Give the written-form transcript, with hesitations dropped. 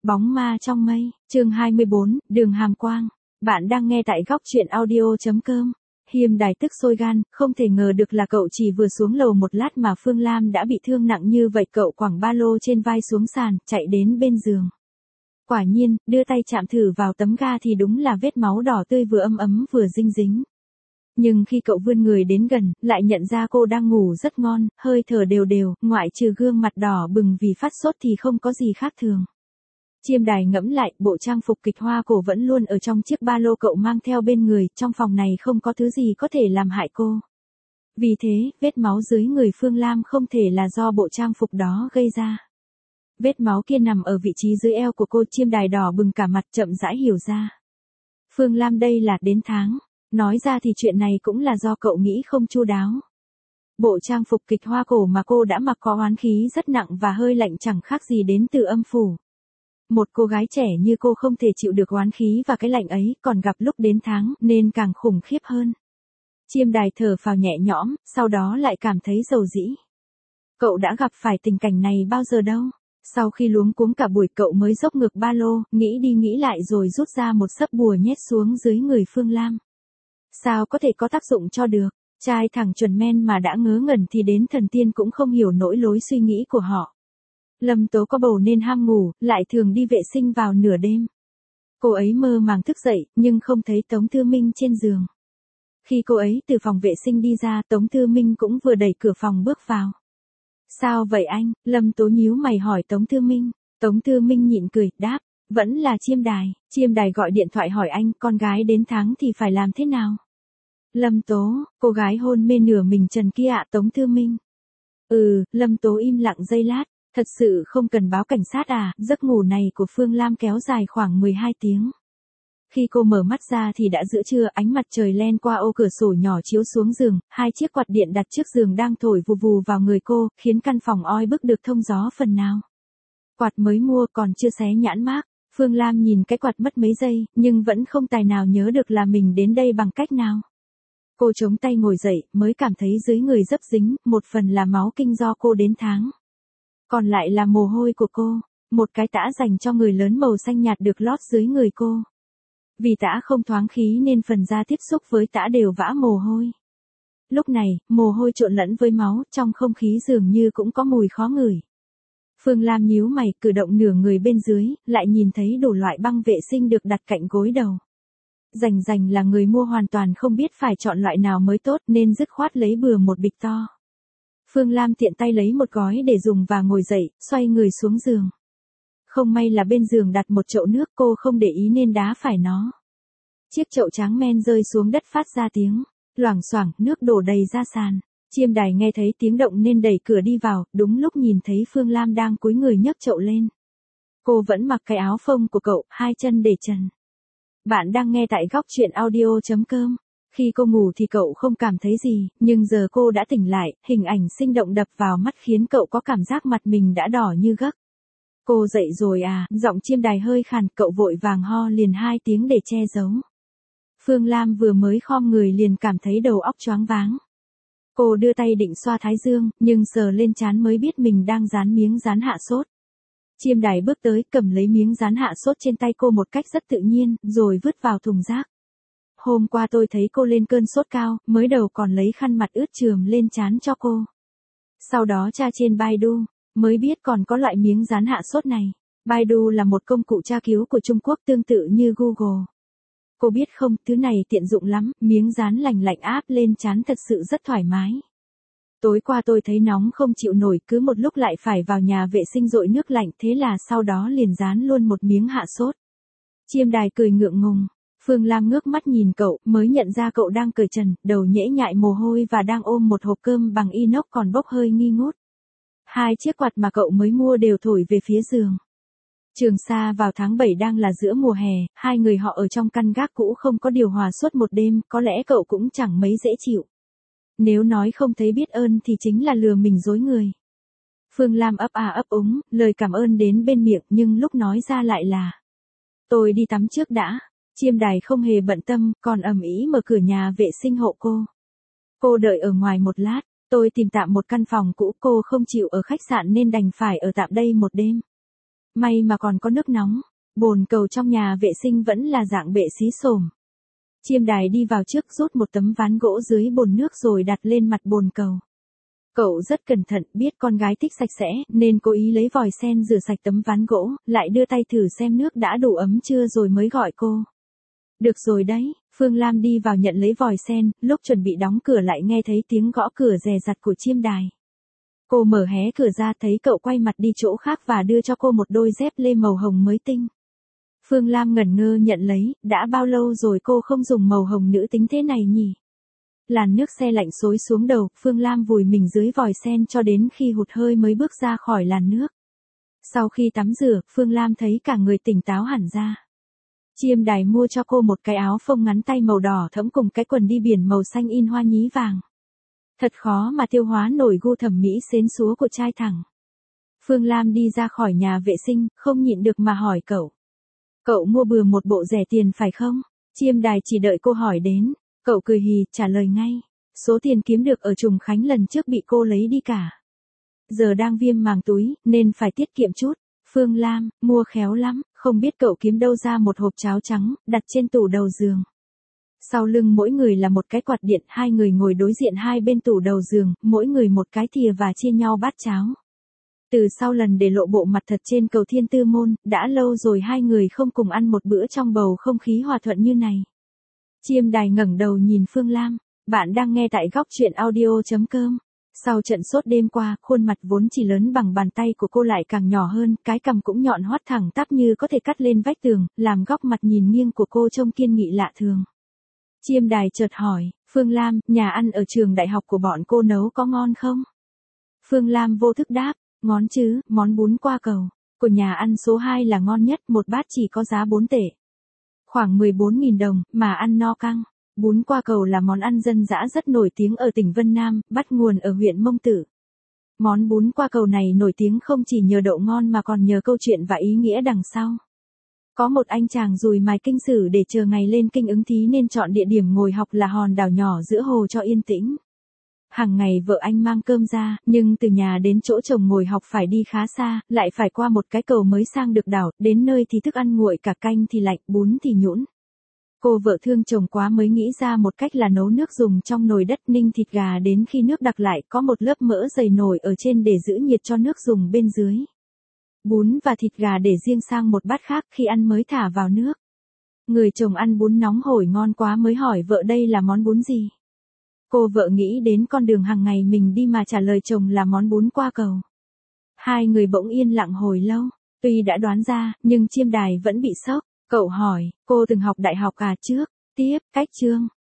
Bóng ma trong mây, chương 24, đường hàm quang. Bạn đang nghe tại góc truyện audio.com. Hiêm Đài tức sôi gan, không thể ngờ được là cậu chỉ vừa xuống lầu một lát mà Phương Lam đã bị thương nặng như vậy. Cậu quẳng ba lô trên vai xuống sàn, chạy đến bên giường. Quả nhiên, đưa tay chạm thử vào tấm ga thì đúng là vết máu đỏ tươi vừa ấm ấm vừa dinh dính. Nhưng khi cậu vươn người đến gần, lại nhận ra cô đang ngủ rất ngon, hơi thở đều đều, ngoại trừ gương mặt đỏ bừng vì phát sốt thì không có gì khác thường. Chiêm Đài ngẫm lại, bộ trang phục kịch hoa cổ vẫn luôn ở trong chiếc ba lô cậu mang theo bên người, trong phòng này không có thứ gì có thể làm hại cô. Vì thế, vết máu dưới người Phương Lam không thể là do bộ trang phục đó gây ra. Vết máu kia nằm ở vị trí dưới eo của cô. Chiêm Đài đỏ bừng cả mặt, chậm rãi hiểu ra. Phương Lam đây là đến tháng. Nói ra thì chuyện này cũng là do cậu nghĩ không chu đáo. Bộ trang phục kịch hoa cổ mà cô đã mặc có oán khí rất nặng và hơi lạnh, chẳng khác gì đến từ âm phủ. Một cô gái trẻ như cô không thể chịu được oán khí và cái lạnh ấy, còn gặp lúc đến tháng nên càng khủng khiếp hơn. Chiêm Đài thở phào nhẹ nhõm, sau đó lại cảm thấy dầu dĩ. Cậu đã gặp phải tình cảnh này bao giờ đâu. Sau khi luống cuống cả buổi cậu mới dốc ngược ba lô, nghĩ đi nghĩ lại rồi rút ra một sấp bùa nhét xuống dưới người Phương Lam. Sao có thể có tác dụng cho được, trai thẳng chuẩn men mà đã ngớ ngẩn thì đến thần tiên cũng không hiểu nổi lối suy nghĩ của họ. Lâm Tố có bầu nên ham ngủ, lại thường đi vệ sinh vào nửa đêm. Cô ấy mơ màng thức dậy, nhưng không thấy Tống Thư Minh trên giường. Khi cô ấy từ phòng vệ sinh đi ra, Tống Thư Minh cũng vừa đẩy cửa phòng bước vào. Sao vậy anh? Lâm Tố nhíu mày hỏi Tống Thư Minh. Tống Thư Minh nhịn cười, đáp, vẫn là Chiêm Đài. Chiêm Đài gọi điện thoại hỏi anh, con gái đến tháng thì phải làm thế nào? Lâm Tố, cô gái hôn mê nửa mình trần kia ạ. Tống Thư Minh. Lâm Tố im lặng giây lát, thật sự không cần báo cảnh sát à? Giấc ngủ này của Phương Lam kéo dài khoảng 12 tiếng. Khi cô mở mắt ra thì đã giữa trưa, ánh mặt trời len qua ô cửa sổ nhỏ chiếu xuống giường, hai chiếc quạt điện đặt trước giường đang thổi vù vù vào người cô, khiến căn phòng oi bức được thông gió phần nào. Quạt mới mua còn chưa xé nhãn mác, Phương Lam nhìn cái quạt mất mấy giây, nhưng vẫn không tài nào nhớ được là mình đến đây bằng cách nào. Cô chống tay ngồi dậy, mới cảm thấy dưới người dấp dính, một phần là máu kinh do cô đến tháng. Còn lại là mồ hôi của cô, một cái tã dành cho người lớn màu xanh nhạt được lót dưới người cô. Vì tã không thoáng khí nên phần da tiếp xúc với tã đều vã mồ hôi. Lúc này, mồ hôi trộn lẫn với máu, trong không khí dường như cũng có mùi khó ngửi. Phương Lam nhíu mày, cử động nửa người bên dưới, lại nhìn thấy đủ loại băng vệ sinh được đặt cạnh gối đầu. Rành là người mua hoàn toàn không biết phải chọn loại nào mới tốt nên dứt khoát lấy bừa một bịch to. Phương Lam tiện tay lấy một gói để dùng và ngồi dậy, xoay người xuống giường. Không may là bên giường đặt một chậu nước, cô không để ý nên đá phải nó. Chiếc chậu tráng men rơi xuống đất phát ra tiếng loảng xoảng, nước đổ đầy ra sàn. Chiêm Đài nghe thấy tiếng động nên đẩy cửa đi vào, đúng lúc nhìn thấy Phương Lam đang cúi người nhấc chậu lên. Cô vẫn mặc cái áo phông của cậu, hai chân để trần. Bạn đang nghe tại góc truyện audio.com. Khi cô ngủ thì cậu không cảm thấy gì, nhưng giờ cô đã tỉnh lại, hình ảnh sinh động đập vào mắt khiến cậu có cảm giác mặt mình đã đỏ như gấc. Cô dậy rồi à? Giọng Chiêm Đài hơi khàn, cậu vội vàng ho liền 2 tiếng để che giấu. Phương Lam vừa mới khom người liền cảm thấy đầu óc choáng váng. Cô đưa tay định xoa thái dương, nhưng sờ lên trán mới biết mình đang dán miếng dán hạ sốt. Chiêm Đài bước tới, cầm lấy miếng dán hạ sốt trên tay cô một cách rất tự nhiên, rồi vứt vào thùng rác. Hôm qua tôi thấy cô lên cơn sốt cao, mới đầu còn lấy khăn mặt ướt chườm lên trán cho cô. Sau đó tra trên Baidu, mới biết còn có loại miếng dán hạ sốt này. Baidu là một công cụ tra cứu của Trung Quốc tương tự như Google. Cô biết không, thứ này tiện dụng lắm, miếng dán lành lạnh áp lên trán thật sự rất thoải mái. Tối qua tôi thấy nóng không chịu nổi, cứ một lúc lại phải vào nhà vệ sinh dội nước lạnh, thế là sau đó liền dán luôn một miếng hạ sốt. Chiêm Đài cười ngượng ngùng. Phương Lam ngước mắt nhìn cậu, mới nhận ra cậu đang cởi trần, đầu nhễ nhại mồ hôi và đang ôm một hộp cơm bằng inox còn bốc hơi nghi ngút. Hai chiếc quạt mà cậu mới mua đều thổi về phía giường. Trường Sa vào tháng 7 đang là giữa mùa hè, hai người họ ở trong căn gác cũ không có điều hòa suốt một đêm, có lẽ cậu cũng chẳng mấy dễ chịu. Nếu nói không thấy biết ơn thì chính là lừa mình dối người. Phương Lam ấp à ấp úng, lời cảm ơn đến bên miệng nhưng lúc nói ra lại là: tôi đi tắm trước đã. Chiêm Đài không hề bận tâm, còn ầm ĩ mở cửa nhà vệ sinh hộ cô. Cô đợi ở ngoài một lát, tôi tìm tạm một căn phòng cũ, cô không chịu ở khách sạn nên đành phải ở tạm đây một đêm. May mà còn có nước nóng. Bồn cầu trong nhà vệ sinh vẫn là dạng bệ xí xồm. Chiêm Đài đi vào trước rút một tấm ván gỗ dưới bồn nước rồi đặt lên mặt bồn cầu. Cậu rất cẩn thận, biết con gái thích sạch sẽ, nên cố ý lấy vòi sen rửa sạch tấm ván gỗ, lại đưa tay thử xem nước đã đủ ấm chưa rồi mới gọi cô. Được rồi đấy, Phương Lam đi vào nhận lấy vòi sen, lúc chuẩn bị đóng cửa lại nghe thấy tiếng gõ cửa rè rặt của Chiêm Đài. Cô mở hé cửa ra thấy cậu quay mặt đi chỗ khác và đưa cho cô một đôi dép lê màu hồng mới tinh. Phương Lam ngẩn ngơ nhận lấy, đã bao lâu rồi cô không dùng màu hồng nữ tính thế này nhỉ? Làn nước se lạnh xối xuống đầu, Phương Lam vùi mình dưới vòi sen cho đến khi hụt hơi mới bước ra khỏi làn nước. Sau khi tắm rửa, Phương Lam thấy cả người tỉnh táo hẳn ra. Chiêm Đài mua cho cô một cái áo phông ngắn tay màu đỏ thẫm cùng cái quần đi biển màu xanh in hoa nhí vàng. Thật khó mà tiêu hóa nổi gu thẩm mỹ xến xúa của trai thẳng. Phương Lam đi ra khỏi nhà vệ sinh, không nhịn được mà hỏi cậu. Cậu mua bừa một bộ rẻ tiền phải không? Chiêm Đài chỉ đợi cô hỏi đến. Cậu cười hì, trả lời ngay. Số tiền kiếm được ở Trùng Khánh lần trước bị cô lấy đi cả. Giờ đang viêm màng túi, nên phải tiết kiệm chút. Phương Lam, mua khéo lắm, không biết cậu kiếm đâu ra một hộp cháo trắng, đặt trên tủ đầu giường. Sau lưng mỗi người là một cái quạt điện, hai người ngồi đối diện hai bên tủ đầu giường, mỗi người một cái thìa và chia nhau bát cháo. Từ sau lần để lộ bộ mặt thật trên cầu Thiên Tư Môn, đã lâu rồi hai người không cùng ăn một bữa trong bầu không khí hòa thuận như này. Chiêm Đài ngẩng đầu nhìn Phương Lam, bạn đang nghe tại góc truyện audio.com. Sau trận sốt đêm qua, khuôn mặt vốn chỉ lớn bằng bàn tay của cô lại càng nhỏ hơn, cái cằm cũng nhọn hoắt thẳng tắp như có thể cắt lên vách tường, làm góc mặt nhìn nghiêng của cô trông kiên nghị lạ thường. Chiêm Đài chợt hỏi, Phương Lam, nhà ăn ở trường đại học của bọn cô nấu có ngon không? Phương Lam vô thức đáp, ngon chứ, món bún qua cầu của nhà ăn số 2 là ngon nhất, một bát chỉ có giá 4 tệ. Khoảng 14.000 đồng, mà ăn no căng. Bún qua cầu là món ăn dân dã rất nổi tiếng ở tỉnh Vân Nam, bắt nguồn ở huyện Mông Tử. Món bún qua cầu này nổi tiếng không chỉ nhờ độ ngon mà còn nhờ câu chuyện và ý nghĩa đằng sau. Có một anh chàng dùi mài kinh sử để chờ ngày lên kinh ứng thí nên chọn địa điểm ngồi học là hòn đảo nhỏ giữa hồ cho yên tĩnh. Hàng ngày vợ anh mang cơm ra, nhưng từ nhà đến chỗ chồng ngồi học phải đi khá xa, lại phải qua một cái cầu mới sang được đảo, đến nơi thì thức ăn nguội, cả canh thì lạnh, bún thì nhũn. Cô vợ thương chồng quá mới nghĩ ra một cách là nấu nước dùng trong nồi đất, ninh thịt gà đến khi nước đặc lại, có một lớp mỡ dày nổi ở trên để giữ nhiệt cho nước dùng bên dưới. Bún và thịt gà để riêng sang một bát khác, khi ăn mới thả vào nước. Người chồng ăn bún nóng hổi ngon quá mới hỏi vợ đây là món bún gì. Cô vợ nghĩ đến con đường hàng ngày mình đi mà trả lời chồng là món bún qua cầu. Hai người bỗng yên lặng hồi lâu, tuy đã đoán ra, nhưng Chiêm Đài vẫn bị sốc. Cậu hỏi, cô từng học đại học à trước? Tiếp, cách chương.